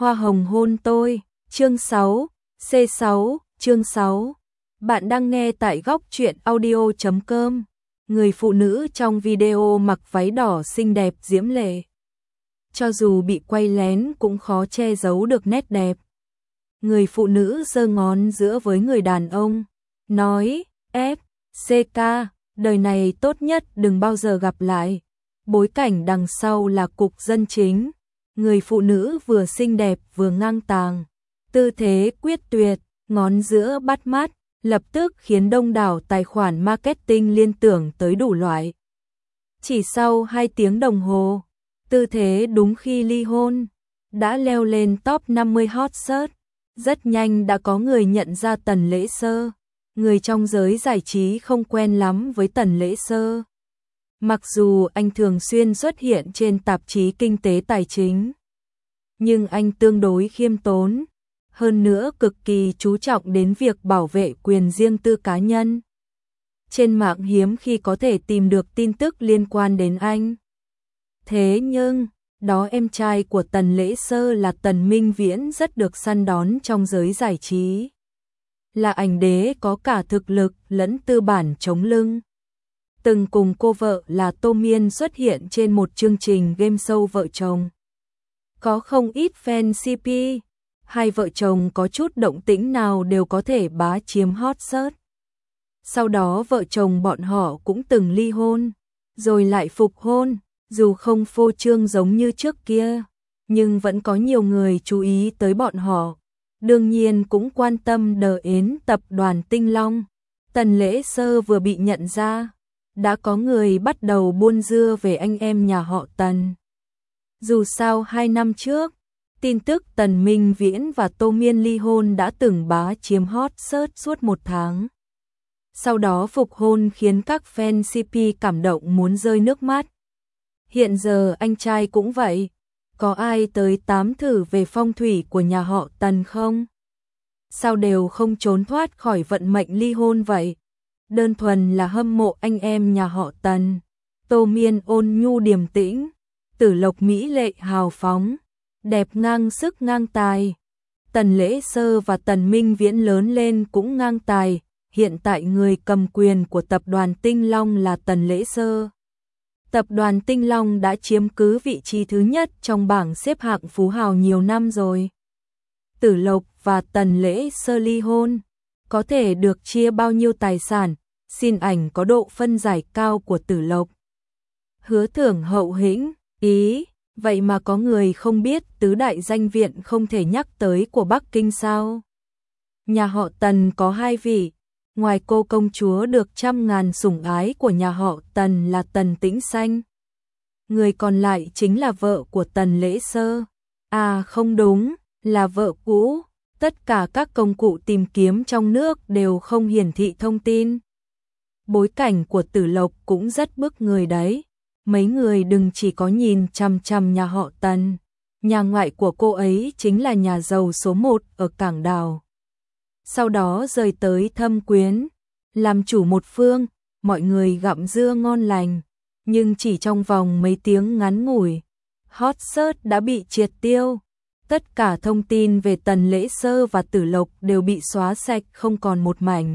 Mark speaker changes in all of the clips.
Speaker 1: Hoa hồng hôn tôi, chương 6, C6, chương 6. Bạn đang nghe tại góc truyện audio.com. Người phụ nữ trong video mặc váy đỏ xinh đẹp diễm lệ. Cho dù bị quay lén cũng khó che giấu được nét đẹp. Người phụ nữ giơ ngón giữa với người đàn ông, nói, CK, đời này tốt nhất đừng bao giờ gặp lại. Bối cảnh đằng sau là cục dân chính. Người phụ nữ vừa xinh đẹp vừa ngang tàng, tư thế quyết tuyệt, ngón giữa bắt mắt, lập tức khiến đông đảo tài khoản marketing liên tưởng tới đủ loại. Chỉ sau 2 tiếng đồng hồ, tư thế đúng khi ly hôn đã leo lên top 50 hot search. Rất nhanh đã có người nhận ra Tần Lễ Sơ. Người trong giới giải trí không quen lắm với Tần Lễ Sơ. Mặc dù anh thường xuyên xuất hiện trên tạp chí kinh tế tài chính, nhưng anh tương đối khiêm tốn, hơn nữa cực kỳ chú trọng đến việc bảo vệ quyền riêng tư cá nhân. Trên mạng hiếm khi có thể tìm được tin tức liên quan đến anh. Thế nhưng, đó em trai của Tần Lễ Sơ là Tần Minh Viễn rất được săn đón trong giới giải trí. Là ảnh đế có cả thực lực lẫn tư bản chống lưng. Từng cùng cô vợ là Tô Miên xuất hiện trên một chương trình game show vợ chồng. Có không ít fan CP, hai vợ chồng có chút động tĩnh nào đều có thể bá chiếm hot search. Sau đó vợ chồng bọn họ cũng từng ly hôn, rồi lại phục hôn, dù không phô trương giống như trước kia, nhưng vẫn có nhiều người chú ý tới bọn họ. Đương nhiên cũng quan tâm đến tập đoàn Tinh Long. Tần Lễ Sơ vừa bị nhận ra, đã có người bắt đầu buôn dưa về anh em nhà họ Tần. Dù sao 2 năm trước, tin tức Tần Minh Viễn và Tô Miên ly hôn đã từng bá chiếm hot search suốt 1 tháng. Sau đó phục hôn khiến các fan CP cảm động muốn rơi nước mắt. Hiện giờ anh trai cũng vậy. Có ai tới tám thử về phong thủy của nhà họ Tần không? Sao đều không trốn thoát khỏi vận mệnh ly hôn vậy? Đơn thuần là hâm mộ anh em nhà họ Tần. Tô Miên ôn nhu điềm tĩnh, Tử Lộc mỹ lệ hào phóng, đẹp ngang sức ngang tài. Tần Lễ Sơ và Tần Minh Viễn lớn lên cũng ngang tài. Hiện tại người cầm quyền của tập đoàn Tinh Long là Tần Lễ Sơ. Tập đoàn Tinh Long đã chiếm cứ vị trí thứ nhất trong bảng xếp hạng phú hào nhiều năm rồi. Tử Lộc và Tần Lễ Sơ ly hôn, có thể được chia bao nhiêu tài sản, xin ảnh có độ phân giải cao của Tử Lộc. Hứa thưởng hậu hĩnh, ý, vậy mà có người không biết tứ đại danh viện không thể nhắc tới của Bắc Kinh sao? Nhà họ Tần có 2 vị. Ngoài cô công chúa được trăm ngàn sủng ái của nhà họ Tần là Tần Tĩnh Xanh. Người còn lại chính là vợ của Tần Lễ Sơ. À không đúng, là vợ cũ. Tất cả các công cụ tìm kiếm trong nước đều không hiển thị thông tin. Bối cảnh của Tử Lộc cũng rất bức người đấy. Mấy người đừng chỉ có nhìn chằm chằm nhà họ Tần. Nhà ngoại của cô ấy chính là nhà giàu số 1 ở Cảng Đào. Sau đó rời tới Thâm Quyến, làm chủ một phương, mọi người gặm dưa ngon lành, nhưng chỉ trong vòng mấy tiếng ngắn ngủi, hot search đã bị triệt tiêu. Tất cả thông tin về Tần Lễ Sơ và Tử Lộc đều bị xóa sạch không còn một mảnh.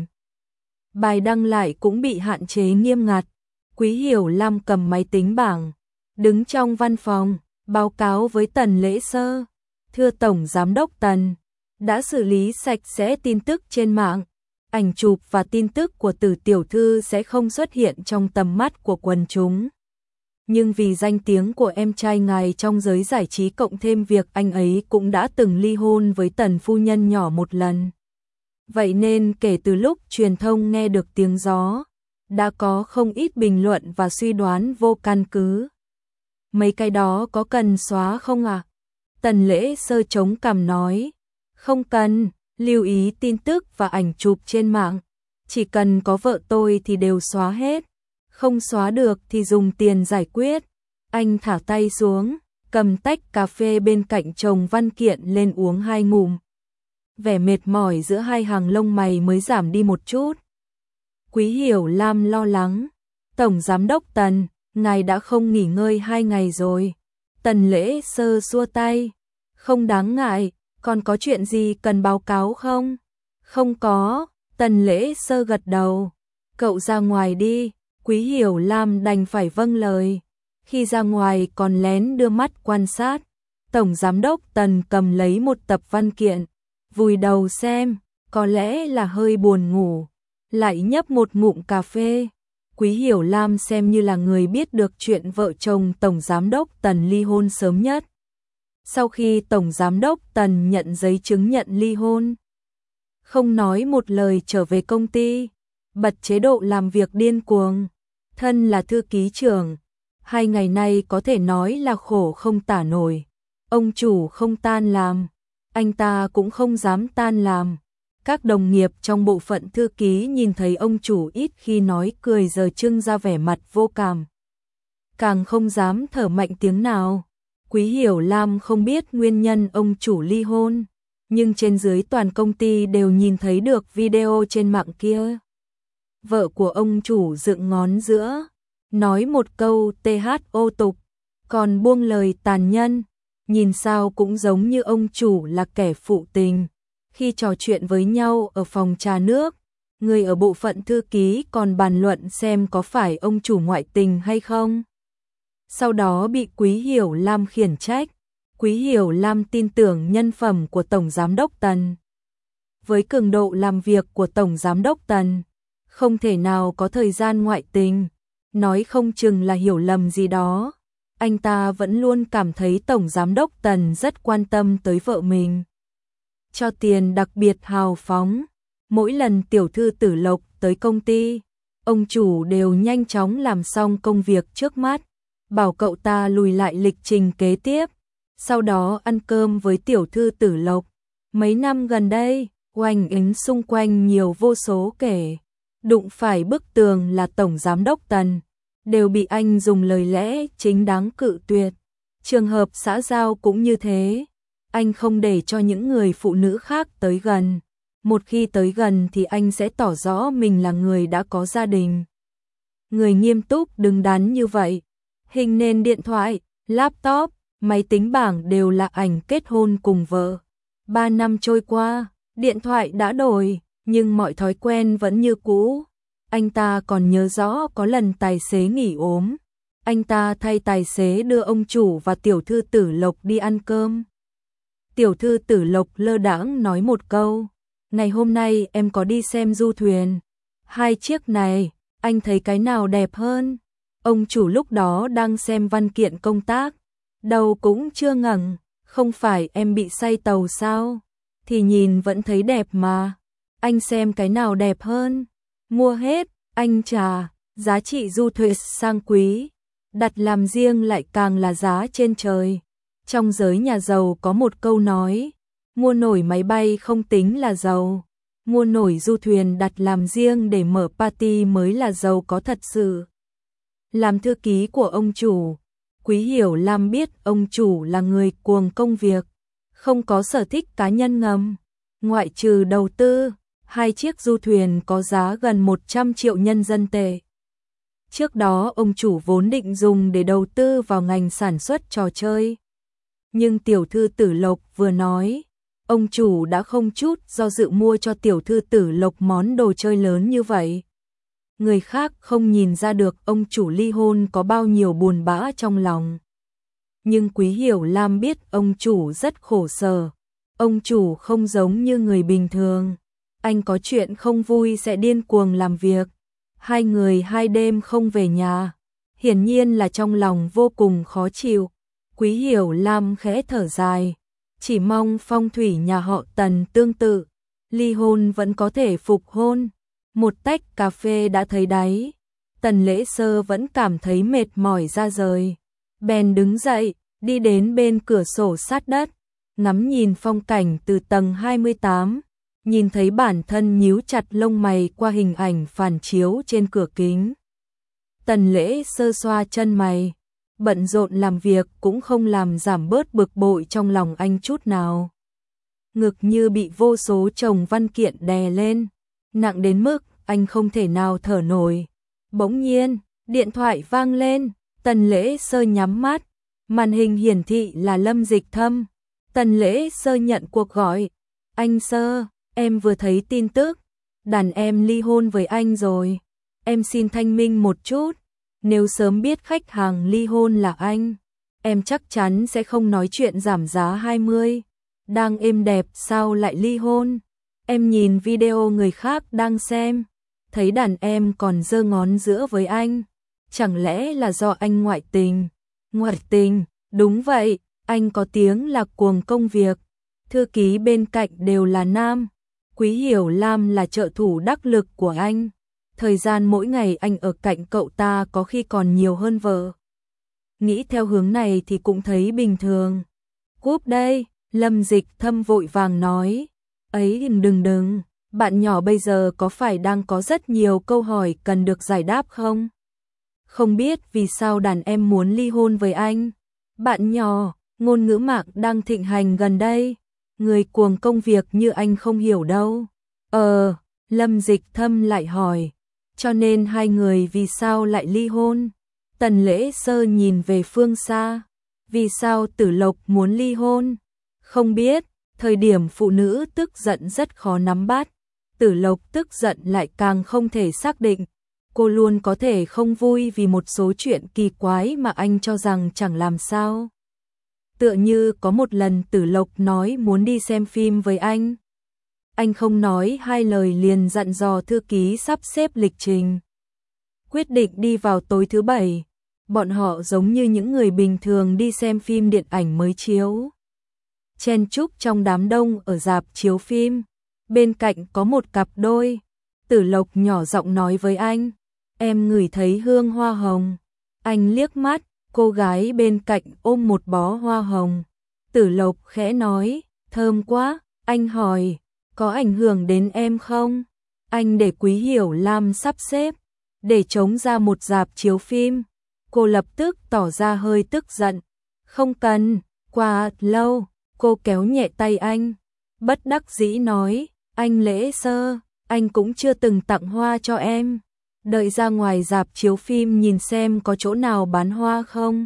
Speaker 1: Bài đăng lại cũng bị hạn chế nghiêm ngặt. Quý Hiểu Lam cầm máy tính bảng, đứng trong văn phòng, báo cáo với Tần Lễ Sơ. Thưa Tổng Giám đốc Tần, đã xử lý sạch sẽ tin tức trên mạng. Ảnh chụp và tin tức của Tử tiểu thư sẽ không xuất hiện trong tầm mắt của quần chúng. Nhưng vì danh tiếng của em trai ngài trong giới giải trí cộng thêm việc anh ấy cũng đã từng ly hôn với Tần phu nhân nhỏ một lần. Vậy nên kể từ lúc truyền thông nghe được tiếng gió, đã có không ít bình luận và suy đoán vô căn cứ. Mấy cái đó có cần xóa không ạ? Tần Lễ Sơ chống cằm nói. Không cần, lưu ý tin tức và ảnh chụp trên mạng. Chỉ cần có vợ tôi thì đều xóa hết. Không xóa được thì dùng tiền giải quyết. Anh thả tay xuống, cầm tách cà phê bên cạnh chồng văn kiện lên uống 2 ngụm. Vẻ mệt mỏi giữa hai hàng lông mày mới giảm đi một chút. Quý Hiểu Lam lo lắng. Tổng Giám đốc Tần, ngài đã không nghỉ ngơi 2 ngày rồi. Tần Lễ Sơ xua tay. Không đáng ngại, còn có chuyện gì cần báo cáo không? Không có, Tần Lễ Sơ gật đầu. Cậu ra ngoài đi, Quý Hiểu Lam đành phải vâng lời. Khi ra ngoài còn lén đưa mắt quan sát. Tổng Giám đốc Tần cầm lấy một tập văn kiện, vùi đầu xem, có lẽ là hơi buồn ngủ, lại nhấp một ngụm cà phê. Quý Hiểu Lam xem như là người biết được chuyện vợ chồng Tổng Giám đốc Tần ly hôn sớm nhất. Sau khi Tổng Giám đốc Tần nhận giấy chứng nhận ly hôn, không nói một lời trở về công ty, bật chế độ làm việc điên cuồng. Thân là thư ký trưởng, 2 ngày nay có thể nói là khổ không tả nổi. Ông chủ không tan làm, anh ta cũng không dám tan làm. Các đồng nghiệp trong bộ phận thư ký nhìn thấy ông chủ ít khi nói cười giờ trưng ra vẻ mặt vô cảm. Càng không dám thở mạnh tiếng nào. Quý Hiểu Lam không biết nguyên nhân ông chủ ly hôn, nhưng trên dưới toàn công ty đều nhìn thấy được video trên mạng kia. Vợ của ông chủ dựng ngón giữa, nói một câu THO tục, còn buông lời tàn nhẫn, nhìn sao cũng giống như ông chủ là kẻ phụ tình. Khi trò chuyện với nhau ở phòng trà nước, người ở bộ phận thư ký còn bàn luận xem có phải ông chủ ngoại tình hay không. Sau đó bị Quý Hiểu Lam khiển trách. Quý Hiểu Lam tin tưởng nhân phẩm của Tổng Giám đốc Tần. Với cường độ làm việc của Tổng Giám đốc Tần, không thể nào có thời gian ngoại tình, nói không chừng là hiểu lầm gì đó. Anh ta vẫn luôn cảm thấy Tổng Giám đốc Tần rất quan tâm tới vợ mình. Cho tiền đặc biệt hào phóng. Mỗi lần tiểu thư Tử Lộc tới công ty, ông chủ đều nhanh chóng làm xong công việc trước mắt, bảo cậu ta lùi lại lịch trình kế tiếp, sau đó ăn cơm với tiểu thư Tử Lộc. Mấy năm gần đây, oanh ứng xung quanh nhiều vô số kể, đụng phải bức tường là Tổng Giám đốc Tần, đều bị anh dùng lời lẽ chính đáng cự tuyệt. Trường hợp xã giao cũng như thế, anh không để cho những người phụ nữ khác tới gần. Một khi tới gần thì anh sẽ tỏ rõ mình là người đã có gia đình. Người nghiêm túc đứng đắn như vậy, hình nền điện thoại, laptop, máy tính bảng đều là ảnh kết hôn cùng vợ. 3 năm trôi qua, điện thoại đã đổi, nhưng mọi thói quen vẫn như cũ. Anh ta còn nhớ rõ có lần tài xế nghỉ ốm, anh ta thay tài xế đưa ông chủ và tiểu thư Tử Lộc đi ăn cơm. Tiểu thư Tử Lộc lơ đãng nói một câu, ngày hôm nay em có đi xem du thuyền. 2 chiếc này, anh thấy cái nào đẹp hơn? Ông chủ lúc đó đang xem văn kiện công tác, đầu cũng chưa ngẩng, không phải em bị say tàu sao? Thì nhìn vẫn thấy đẹp mà. Anh xem cái nào đẹp hơn? Mua hết, anh trả, giá trị du thuyền sang quý, đặt làm riêng lại càng là giá trên trời. Trong giới nhà giàu có một câu nói, mua nổi máy bay không tính là giàu, mua nổi du thuyền đặt làm riêng để mở party mới là giàu có thật sự. Làm thư ký của ông chủ, Quý Hiểu Lam biết ông chủ là người cuồng công việc, không có sở thích cá nhân ngầm. Ngoại trừ đầu tư, 2 chiếc du thuyền có giá gần 100 triệu nhân dân tệ. Trước đó ông chủ vốn định dùng để đầu tư vào ngành sản xuất trò chơi. Nhưng tiểu thư Tử Lộc vừa nói, ông chủ đã không chút do dự mua cho tiểu thư Tử Lộc món đồ chơi lớn như vậy. Người khác không nhìn ra được ông chủ ly hôn có bao nhiêu buồn bã trong lòng. Nhưng Quý Hiểu Lam biết ông chủ rất khổ sở. Ông chủ không giống như người bình thường. Anh có chuyện không vui sẽ điên cuồng làm việc. 2 người 2 đêm không về nhà. Hiển nhiên là trong lòng vô cùng khó chịu. Quý Hiểu Lam khẽ thở dài. Chỉ mong phong thủy nhà họ Tần tương tự. Ly hôn vẫn có thể phục hôn. Một tách cà phê đã thấy đáy. Tần Lễ Sơ vẫn cảm thấy mệt mỏi ra rời. Bèn đứng dậy, đi đến bên cửa sổ sát đất, ngắm nhìn phong cảnh từ tầng 28, nhìn thấy bản thân nhíu chặt lông mày qua hình ảnh phản chiếu trên cửa kính. Tần Lễ Sơ xoa chân mày, bận rộn làm việc cũng không làm giảm bớt bực bội trong lòng anh chút nào. Ngực như bị vô số chồng văn kiện đè lên, nặng đến mức anh không thể nào thở nổi. Bỗng nhiên, điện thoại vang lên, Tần Lễ Sơ nhắm mắt, màn hình hiển thị là Lâm Dịch Thâm. Tần Lễ Sơ nhận cuộc gọi. Anh Sơ, em vừa thấy tin tức, đàn em ly hôn với anh rồi. Em xin thanh minh một chút, nếu sớm biết khách hàng ly hôn là anh, em chắc chắn sẽ không nói chuyện giảm giá 20. Đang êm đẹp sao lại ly hôn? Em nhìn video người khác đang xem, thấy đàn em còn giơ ngón giữa với anh. Chẳng lẽ là do anh ngoại tình? Ngoại tình, đúng vậy, anh có tiếng là cuồng công việc. Thư ký bên cạnh đều là nam. Quý Hiểu Lam là trợ thủ đắc lực của anh. Thời gian mỗi ngày anh ở cạnh cậu ta có khi còn nhiều hơn vợ. Nghĩ theo hướng này thì cũng thấy bình thường. Cúp đây, Lâm Dịch Thâm vội vàng nói. Ấy đừng, bạn nhỏ bây giờ có phải đang có rất nhiều câu hỏi cần được giải đáp không? Không biết vì sao đàn em muốn ly hôn với anh. Bạn nhỏ, ngôn ngữ mạng đang thịnh hành gần đây. Người cuồng công việc như anh không hiểu đâu. Lâm Dịch Thâm lại hỏi. Cho nên hai người vì sao lại ly hôn? Tần Lễ Sơ nhìn về phương xa. Vì sao Tử Lộc muốn ly hôn? Không biết, thời điểm phụ nữ tức giận rất khó nắm bắt. Tử Lộc tức giận lại càng không thể xác định. Cô luôn có thể không vui vì một số chuyện kỳ quái mà anh cho rằng chẳng làm sao. Tựa như có một lần Tử Lộc nói muốn đi xem phim với anh. Anh không nói hai lời liền dặn dò thư ký sắp xếp lịch trình. Quyết định đi vào tối thứ Bảy. Bọn họ giống như những người bình thường đi xem phim điện ảnh mới chiếu. Chen chúc trong đám đông ở rạp chiếu phim. Bên cạnh có một cặp đôi. Tử Lộc nhỏ giọng nói với anh. Em ngửi thấy hương hoa hồng. Anh liếc mắt, cô gái bên cạnh ôm một bó hoa hồng. Tử Lộc khẽ nói, thơm quá. Anh hỏi, có ảnh hưởng đến em không? Anh để Quý Hiểu Lam sắp xếp, để trống ra một rạp chiếu phim. Cô lập tức tỏ ra hơi tức giận. Không cần, qua lâu, cô kéo nhẹ tay anh. Bất đắc dĩ nói, anh Lễ Sơ, anh cũng chưa từng tặng hoa cho em. Đợi ra ngoài rạp chiếu phim nhìn xem có chỗ nào bán hoa không.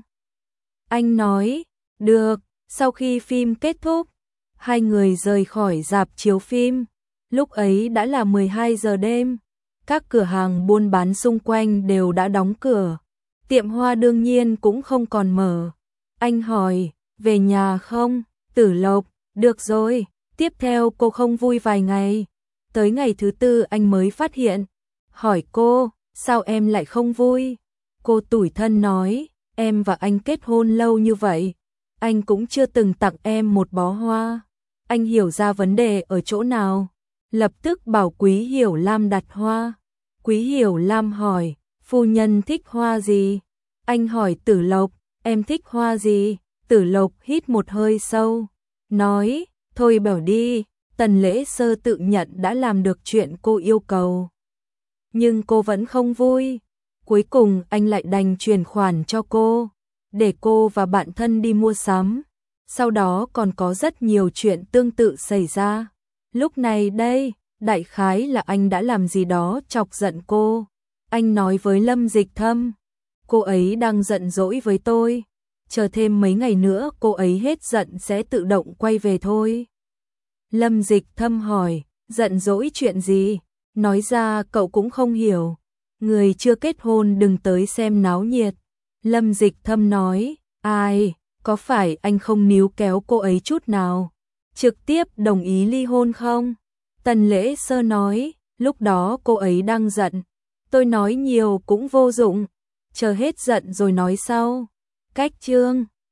Speaker 1: Anh nói, được, sau khi phim kết thúc, hai người rời khỏi rạp chiếu phim. Lúc ấy đã là 12 giờ đêm, các cửa hàng buôn bán xung quanh đều đã đóng cửa. Tiệm hoa đương nhiên cũng không còn mở. Anh hỏi, về nhà không? Tử Lộc, được rồi, tiếp theo cô không vui vài ngày. Tới ngày thứ tư anh mới phát hiện. Hỏi cô, sao em lại không vui? Cô tủi thân nói, em và anh kết hôn lâu như vậy, anh cũng chưa từng tặng em một bó hoa. Anh hiểu ra vấn đề ở chỗ nào? Lập tức bảo Quý Hiểu Lam đặt hoa. Quý Hiểu Lam hỏi, phu nhân thích hoa gì? Anh hỏi Tử Lộc, em thích hoa gì? Tử Lộc hít một hơi sâu, nói, thôi bảo đi. Tần Lễ Sơ tự nhận đã làm được chuyện cô yêu cầu. Nhưng cô vẫn không vui. Cuối cùng anh lại đành chuyển khoản cho cô, để cô và bạn thân đi mua sắm. Sau đó còn có rất nhiều chuyện tương tự xảy ra. Lúc này đây, đại khái là anh đã làm gì đó chọc giận cô. Anh nói với Lâm Dịch Thâm, cô ấy đang giận dỗi với tôi. Chờ thêm mấy ngày nữa cô ấy hết giận sẽ tự động quay về thôi. Lâm Dịch Thâm hỏi, giận dỗi chuyện gì? Nói ra cậu cũng không hiểu. Người chưa kết hôn đừng tới xem náo nhiệt. Lâm Dịch Thâm nói, ai, có phải anh không níu kéo cô ấy chút nào? Trực tiếp đồng ý ly hôn không? Tần Lễ Sơ nói, lúc đó cô ấy đang giận. Tôi nói nhiều cũng vô dụng. Chờ hết giận rồi nói sau. Cách chương